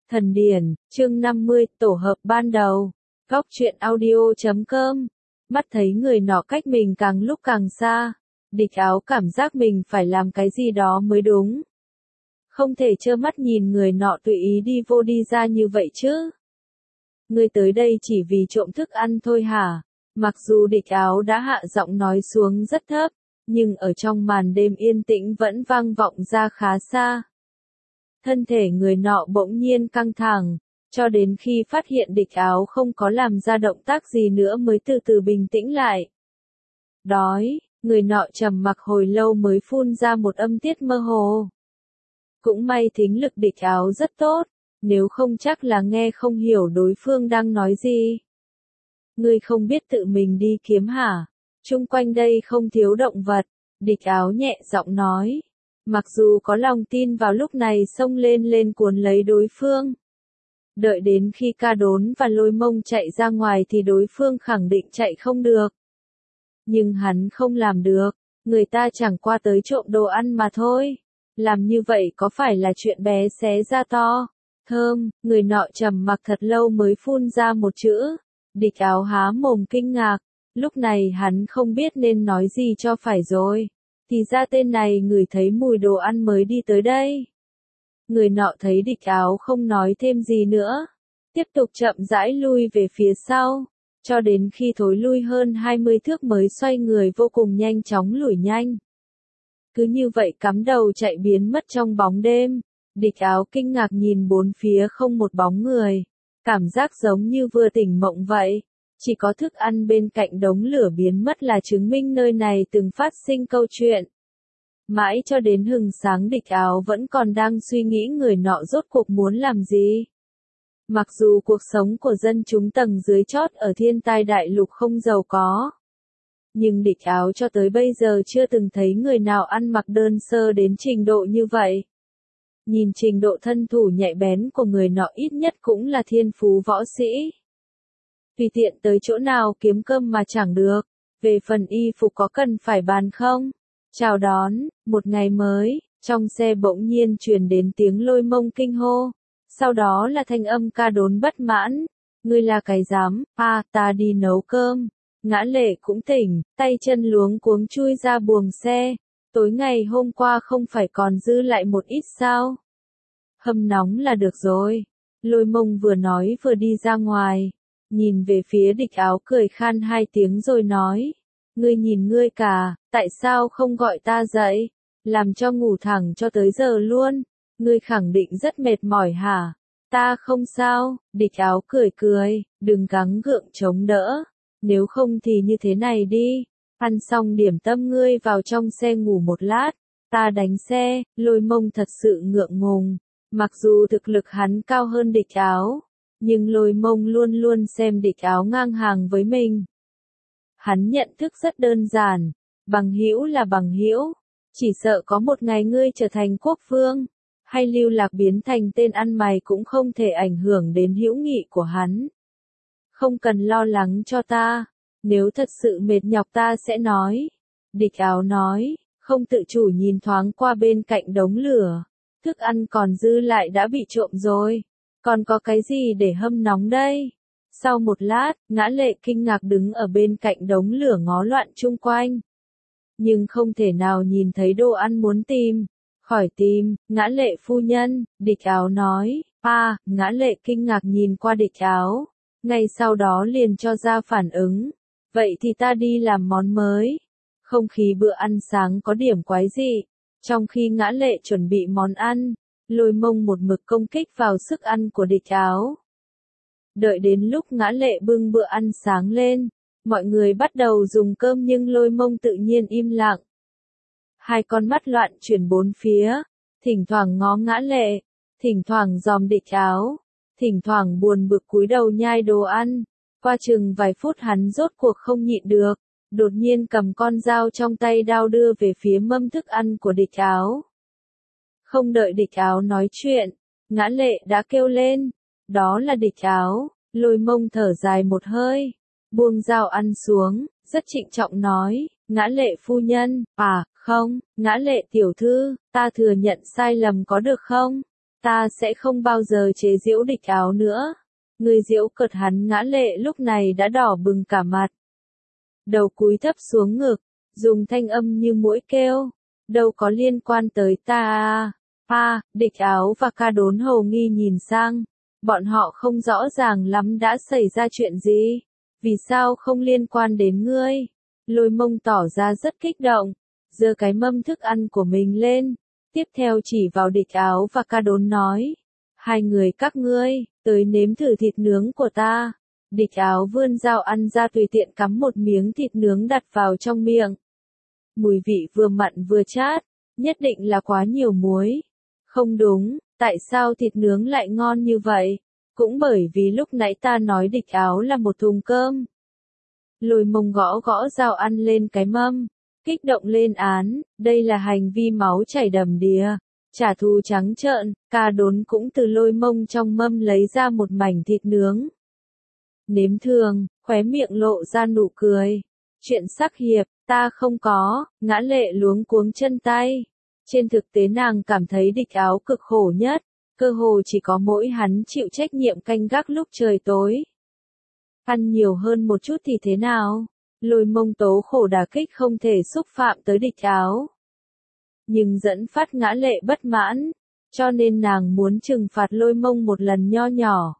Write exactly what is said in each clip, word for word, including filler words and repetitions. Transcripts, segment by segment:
Thần điển, chương năm mươi, tổ hợp ban đầu. Góc truyện audio chấm com. Mắt thấy người nọ cách mình càng lúc càng xa. Địch Áo cảm giác mình phải làm cái gì đó mới đúng. Không thể trơ mắt nhìn người nọ tùy ý đi vô đi ra như vậy chứ. Ngươi tới đây chỉ vì trộm thức ăn thôi hả? Mặc dù Địch Áo đã hạ giọng nói xuống rất thấp, nhưng ở trong màn đêm yên tĩnh vẫn vang vọng ra khá xa. Thân thể người nọ bỗng nhiên căng thẳng, cho đến khi phát hiện Địch Áo không có làm ra động tác gì nữa mới từ từ bình tĩnh lại. Đói, người nọ trầm mặc hồi lâu mới phun ra một âm tiết mơ hồ. Cũng may thính lực Địch Áo rất tốt, nếu không chắc là nghe không hiểu đối phương đang nói gì. Ngươi không biết tự mình đi kiếm hả? Chung quanh đây không thiếu động vật, Địch Áo nhẹ giọng nói. Mặc dù có lòng tin vào lúc này xông lên lên cuốn lấy đối phương. Đợi đến khi Ca Đốn và Lôi Mông chạy ra ngoài thì đối phương khẳng định chạy không được. Nhưng hắn không làm được, người ta chẳng qua tới trộm đồ ăn mà thôi. Làm như vậy có phải là chuyện bé xé ra to? Thơm, người nọ trầm mặc thật lâu mới phun ra một chữ. Địch Áo há mồm kinh ngạc, lúc này hắn không biết nên nói gì cho phải rồi. Thì ra tên này ngửi thấy mùi đồ ăn mới đi tới đây. Người nọ thấy Địch Áo không nói thêm gì nữa, tiếp tục chậm rãi lui về phía sau, cho đến khi thối lui hơn hai mươi thước mới xoay người vô cùng nhanh chóng lủi nhanh. Cứ như vậy cắm đầu chạy biến mất trong bóng đêm, Địch Áo kinh ngạc nhìn bốn phía không một bóng người, cảm giác giống như vừa tỉnh mộng vậy. Chỉ có thức ăn bên cạnh đống lửa biến mất là chứng minh nơi này từng phát sinh câu chuyện. Mãi cho đến hừng sáng Địch Áo vẫn còn đang suy nghĩ người nọ rốt cuộc muốn làm gì. Mặc dù cuộc sống của dân chúng tầng dưới chót ở Thiên Tai Đại Lục không giàu có, nhưng Địch Áo cho tới bây giờ chưa từng thấy người nào ăn mặc đơn sơ đến trình độ như vậy. Nhìn trình độ thân thủ nhạy bén của người nọ ít nhất cũng là thiên phú võ sĩ. Tùy tiện tới chỗ nào kiếm cơm mà chẳng được. Về phần y phục có cần phải bàn không? Chào đón, một ngày mới, trong xe bỗng nhiên truyền đến tiếng Lôi Mông kinh hô. Sau đó là thanh âm Ca Đốn bất mãn. Ngươi là cái dám, à, ta đi nấu cơm. Ngã Lệ cũng tỉnh, tay chân luống cuống chui ra buồng xe. Tối ngày hôm qua không phải còn dư lại một ít sao? Hâm nóng là được rồi. Lôi Mông vừa nói vừa đi ra ngoài. Nhìn về phía Địch Áo cười khan hai tiếng rồi nói. Ngươi nhìn ngươi cả, tại sao không gọi ta dậy? Làm cho ngủ thẳng cho tới giờ luôn. Ngươi khẳng định rất mệt mỏi hả? Ta không sao, Địch Áo cười cười, đừng gắng gượng chống đỡ. Nếu không thì như thế này đi. Ăn xong điểm tâm ngươi vào trong xe ngủ một lát. Ta đánh xe. Lôi Mông thật sự ngượng ngùng. Mặc dù thực lực hắn cao hơn Địch Áo, nhưng Lôi Mông luôn luôn xem Địch Áo ngang hàng với mình. Hắn nhận thức rất đơn giản, bằng hữu là bằng hữu, chỉ sợ có một ngày ngươi trở thành quốc vương, hay lưu lạc biến thành tên ăn mày cũng không thể ảnh hưởng đến hữu nghị của hắn. Không cần lo lắng cho ta, nếu thật sự mệt nhọc ta sẽ nói. Địch Áo nói, không tự chủ nhìn thoáng qua bên cạnh đống lửa, thức ăn còn dư lại đã bị trộm rồi. Còn có cái gì để hâm nóng đây? Sau một lát, Ngã Lệ kinh ngạc đứng ở bên cạnh đống lửa ngó loạn chung quanh. Nhưng không thể nào nhìn thấy đồ ăn muốn tìm. Khỏi tìm, Ngã Lệ phu nhân, Địch Áo nói. À, Ngã Lệ kinh ngạc nhìn qua Địch Áo. Ngay sau đó liền cho ra phản ứng. Vậy thì ta đi làm món mới. Không khí bữa ăn sáng có điểm quái dị. Trong khi Ngã Lệ chuẩn bị món ăn, Lôi Mông một mực công kích vào sức ăn của Địch Áo. Đợi đến lúc Ngã Lệ bưng bữa ăn sáng lên, mọi người bắt đầu dùng cơm nhưng Lôi Mông tự nhiên im lặng. Hai con mắt loạn chuyển bốn phía, thỉnh thoảng ngó Ngã Lệ, thỉnh thoảng dòm Địch Áo, thỉnh thoảng buồn bực cúi đầu nhai đồ ăn. Qua chừng vài phút hắn rốt cuộc không nhịn được, đột nhiên cầm con dao trong tay đao đưa về phía mâm thức ăn của Địch Áo. Không đợi Địch Áo nói chuyện, Ngã Lệ đã kêu lên. Đó là Địch Áo. Lôi Mông thở dài một hơi, buông dao ăn xuống, rất trịnh trọng nói, Ngã Lệ phu nhân, à, không, Ngã Lệ tiểu thư, ta thừa nhận sai lầm có được không? Ta sẽ không bao giờ chế giễu Địch Áo nữa. Người giễu cợt hắn. Ngã Lệ lúc này đã đỏ bừng cả mặt. Đầu cúi thấp xuống ngực, dùng thanh âm như muỗi kêu. Đâu có liên quan tới ta à. À, Địch Áo và Ca Đốn hầu nghi nhìn sang. Bọn họ không rõ ràng lắm đã xảy ra chuyện gì. Vì sao không liên quan đến ngươi? Lôi Mông tỏ ra rất kích động, giơ cái mâm thức ăn của mình lên, tiếp theo chỉ vào Địch Áo và Ca Đốn nói, hai người các ngươi, tới nếm thử thịt nướng của ta. Địch Áo vươn dao ăn ra tùy tiện cắm một miếng thịt nướng đặt vào trong miệng. Mùi vị vừa mặn vừa chát, nhất định là quá nhiều muối. Không đúng, tại sao thịt nướng lại ngon như vậy? Cũng bởi vì lúc nãy ta nói Địch Áo là một thùng cơm. Lôi Mông gõ gõ dao ăn lên cái mâm, kích động lên án, đây là hành vi máu chảy đầm đìa, trả thù trắng trợn. Ca Đốn cũng từ Lôi Mông trong mâm lấy ra một mảnh thịt nướng. Nếm thường, khóe miệng lộ ra nụ cười. Chuyện sắc hiệp, ta không có. Ngã Lệ luống cuống chân tay. Trên thực tế nàng cảm thấy Địch Áo cực khổ nhất, cơ hồ chỉ có mỗi hắn chịu trách nhiệm canh gác lúc trời tối. Ăn nhiều hơn một chút thì thế nào? Lôi Mông tố khổ đả kích không thể xúc phạm tới Địch Áo. Nhưng dẫn phát Ngã Lệ bất mãn, cho nên nàng muốn trừng phạt Lôi Mông một lần nho nhỏ.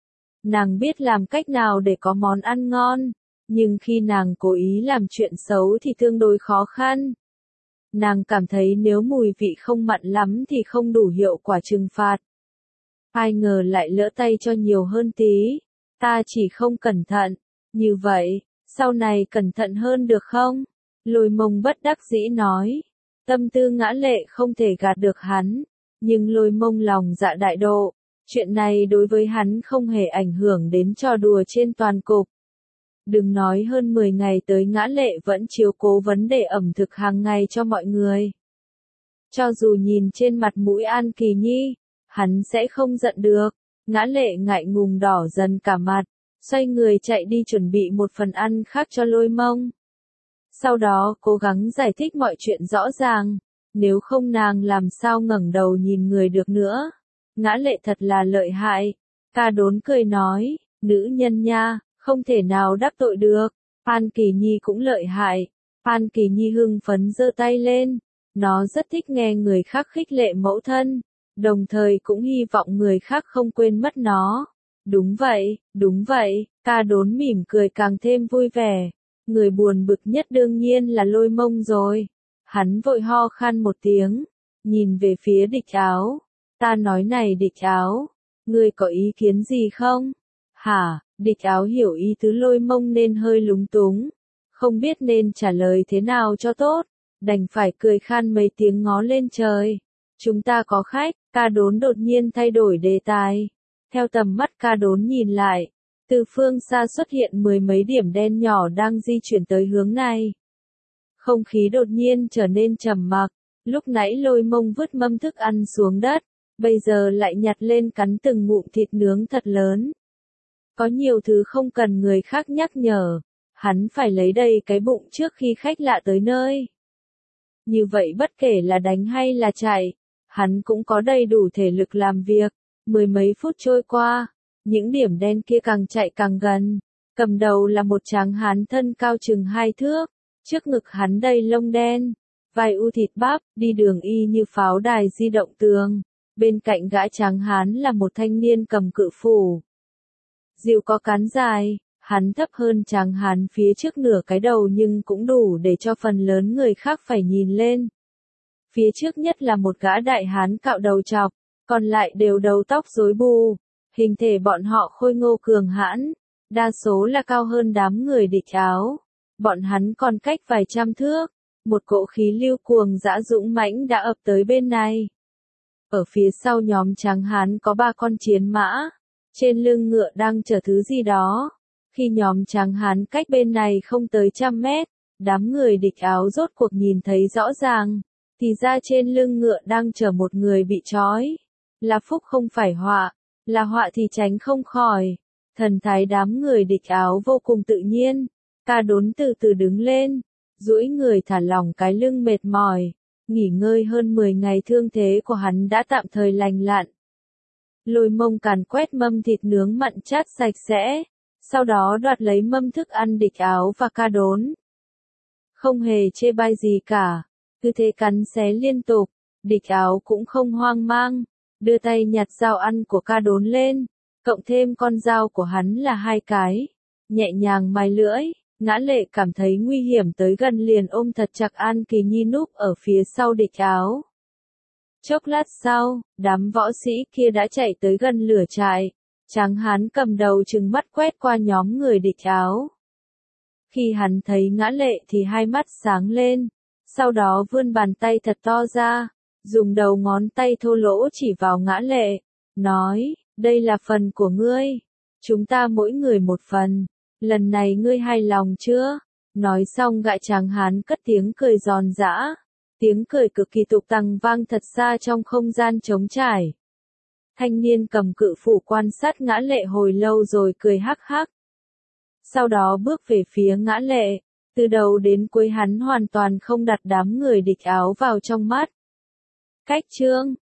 Nàng biết làm cách nào để có món ăn ngon, nhưng khi nàng cố ý làm chuyện xấu thì tương đối khó khăn. Nàng cảm thấy nếu mùi vị không mặn lắm thì không đủ hiệu quả trừng phạt. Ai ngờ lại lỡ tay cho nhiều hơn tí. Ta chỉ không cẩn thận. Như vậy, sau này cẩn thận hơn được không? Lôi Mông bất đắc dĩ nói. Tâm tư Ngã Lệ không thể gạt được hắn. Nhưng Lôi Mông lòng dạ đại độ. Chuyện này đối với hắn không hề ảnh hưởng đến trò đùa trên toàn cục. Đừng nói hơn mười ngày tới Ngã Lệ vẫn chiếu cố vấn đề ẩm thực hàng ngày cho mọi người. Cho dù nhìn trên mặt mũi An Kỳ Nhi, hắn sẽ không giận được. Ngã Lệ ngại ngùng đỏ dần cả mặt, xoay người chạy đi chuẩn bị một phần ăn khác cho Lôi Mông. Sau đó cố gắng giải thích mọi chuyện rõ ràng, nếu không nàng làm sao ngẩng đầu nhìn người được nữa. Ngã Lệ thật là lợi hại. Ca Đốn cười nói, nữ nhân nha, không thể nào đắc tội được. An Kỳ Nhi cũng lợi hại. An Kỳ Nhi hưng phấn giơ tay lên, nó rất thích nghe người khác khích lệ mẫu thân, đồng thời cũng hy vọng người khác không quên mất nó. Đúng vậy, đúng vậy. Ca Đốn mỉm cười càng thêm vui vẻ. Người buồn bực nhất đương nhiên là Lôi Mông rồi. Hắn vội ho khan một tiếng, nhìn về phía Địch Áo. Ta nói này Địch Áo, ngươi có ý kiến gì không? Hả? Địch Áo hiểu ý tứ Lôi Mông nên hơi lúng túng, không biết nên trả lời thế nào cho tốt, đành phải cười khan mấy tiếng ngó lên trời. Chúng ta có khách. Ca Đốn đột nhiên thay đổi đề tài. Theo tầm mắt Ca Đốn nhìn lại, từ phương xa xuất hiện mười mấy điểm đen nhỏ đang di chuyển tới hướng này. Không khí đột nhiên trở nên trầm mặc, lúc nãy Lôi Mông vứt mâm thức ăn xuống đất, bây giờ lại nhặt lên cắn từng ngụm thịt nướng thật lớn. Có nhiều thứ không cần người khác nhắc nhở, hắn phải lấy đầy cái bụng trước khi khách lạ tới nơi. Như vậy bất kể là đánh hay là chạy, hắn cũng có đầy đủ thể lực làm việc. Mười mấy phút trôi qua, những điểm đen kia càng chạy càng gần. Cầm đầu là một tráng hán thân cao chừng hai thước, trước ngực hắn đầy lông đen, vai u thịt bắp, đi đường y như pháo đài di động tường. Bên cạnh gã tráng hán là một thanh niên cầm cự phủ. Rìu có cán dài, hắn thấp hơn tráng hán phía trước nửa cái đầu nhưng cũng đủ để cho phần lớn người khác phải nhìn lên. Phía trước nhất là một gã đại hán cạo đầu chọc, còn lại đều đầu tóc rối bù. Hình thể bọn họ khôi ngô cường hãn, đa số là cao hơn đám người Địch Áo. Bọn hắn còn cách vài trăm thước, một cỗ khí lưu cuồng dã dũng mãnh đã ập tới bên này. Ở phía sau nhóm tráng hán có ba con chiến mã, trên lưng ngựa đang chở thứ gì đó. Khi nhóm tráng hán cách bên này không tới trăm mét, đám người Địch Áo rốt cuộc nhìn thấy rõ ràng, thì ra trên lưng ngựa đang chở một người bị trói. Là phúc không phải họa, là họa thì tránh không khỏi. Thần thái đám người Địch Áo vô cùng tự nhiên. Ca Đốn từ từ đứng lên, duỗi người thả lỏng cái lưng mệt mỏi, nghỉ ngơi hơn mười ngày thương thế của hắn đã tạm thời lành lặn. lôi mông càn quét mâm thịt nướng mặn chát sạch sẽ, sau đó đoạt lấy mâm thức ăn địch áo và ca đốn. Không hề chê bai gì cả, cứ thế cắn xé liên tục, địch áo cũng không hoang mang, đưa tay nhặt dao ăn của ca đốn lên, cộng thêm con dao của hắn là hai cái, nhẹ nhàng mài lưỡi. Ngã Lệ cảm thấy nguy hiểm tới gần liền ôm thật chặt An Kỳ Nhi núp ở phía sau địch áo. Chốc lát sau, đám võ sĩ kia đã chạy tới gần lửa trại, Tráng Hán cầm đầu trừng mắt quét qua nhóm người địch áo. Khi hắn thấy Ngã Lệ thì hai mắt sáng lên, sau đó vươn bàn tay thật to ra, dùng đầu ngón tay thô lỗ chỉ vào Ngã Lệ, nói, đây là phần của ngươi, chúng ta mỗi người một phần. Lần này ngươi hài lòng chưa? Nói xong gã Tráng Hán cất tiếng cười giòn giã. Tiếng cười cực kỳ tục tằng vang thật xa trong không gian trống trải. Thanh niên cầm cự phủ quan sát Ngã Lệ hồi lâu rồi cười hắc hắc. Sau đó bước về phía Ngã Lệ. Từ đầu đến cuối hắn hoàn toàn không đặt đám người địch áo vào trong mắt. Cách chương